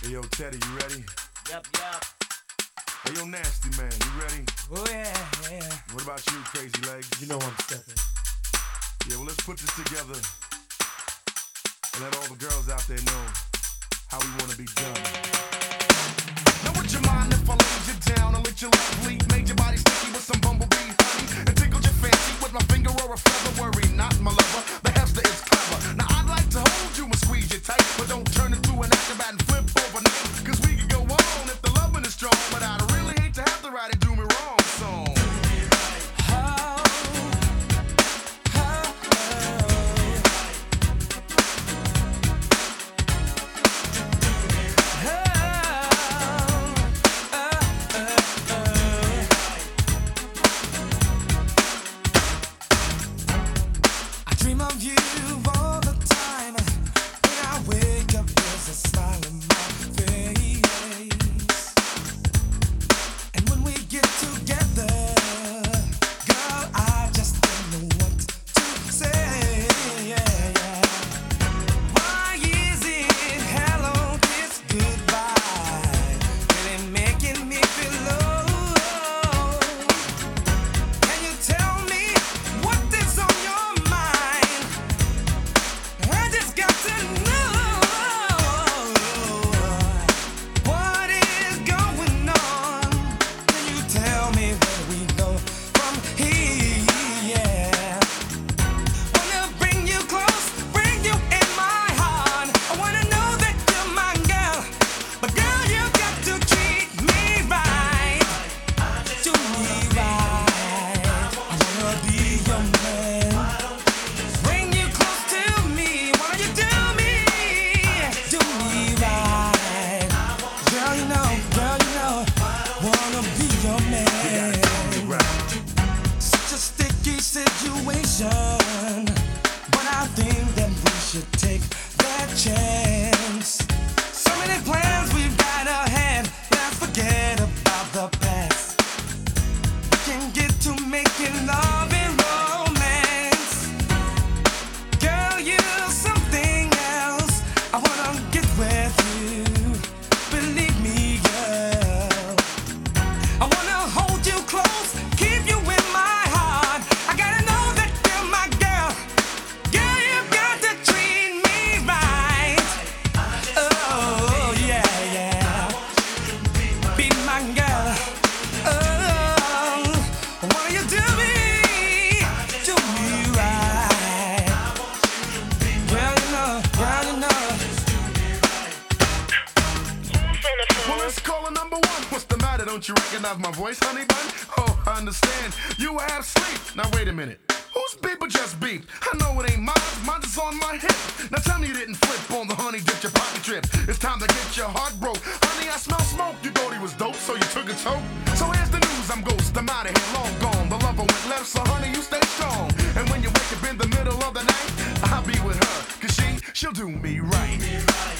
Hey, yo, Teddy, you ready? Yup. Hey, yo, Nasty Man, you ready? Oh, yeah. What about you, Crazy Legs? You know I'm stepping. Yeah, well, let's put this together and let all the girls out there know how we want to be done. Now, would you mind if I laid you down and let your love leak? Made your body sticky with some bumblebee honey and tickled your fancy with my finger or a feather? Worry not, my lover, the hamster is clever. Now, I'd like to hold you and squeeze you tight, but don't turn into an acrobat and flip overnight. Cause we could go on if the loving is strong, but I'd really hate to have to write it do me wrong song. Dream of you all the time. When I wake up, there's a smile on my face. And when we get together, girl, I just don't know what to say. Why is it hello, kiss, goodbye? Really making me feel low. Can you tell me what is on your mind? I just got to know what is going on. Can you tell me where we go from here? Wanna bring you close, bring you in my heart. I wanna know that you're my girl, but girl, you got to treat me right. Do me right. I wanna be your man. Bring you close to me. Why don't you do me right? Girl, you know, wanna be your man. Such a sticky situation, but I think that we should take that chance. So many plans we've got ahead. Let's forget about the past. We can get to making love and romance. Girl, you're something else. I wanna get with you. Believe me, girl. I wanna hold you close, keep you in my heart. I gotta know that you're my girl. Girl, you've got to treat me right. Oh, yeah. Be my girl. Oh, why don't you do me right? Girl, you know. Well, let's call it number one. What's the matter? Don't you recognize my voice, honey bun? Oh, I understand. You have sleep. Now wait a minute. Whose beep or just beep? I know it ain't mine. Mine's just on my hip. Now tell me you didn't flip on the honey dip your pocket trip. It's time to get your heart broke. Honey, I smell smoke. You thought he was dope, so you took a toke. So here's the news. I'm ghost. I'm out of here, long gone. The lover went left, so honey, you stay strong. And when you wake up in the middle of the night, I'll be with her. Cause she'll do me right.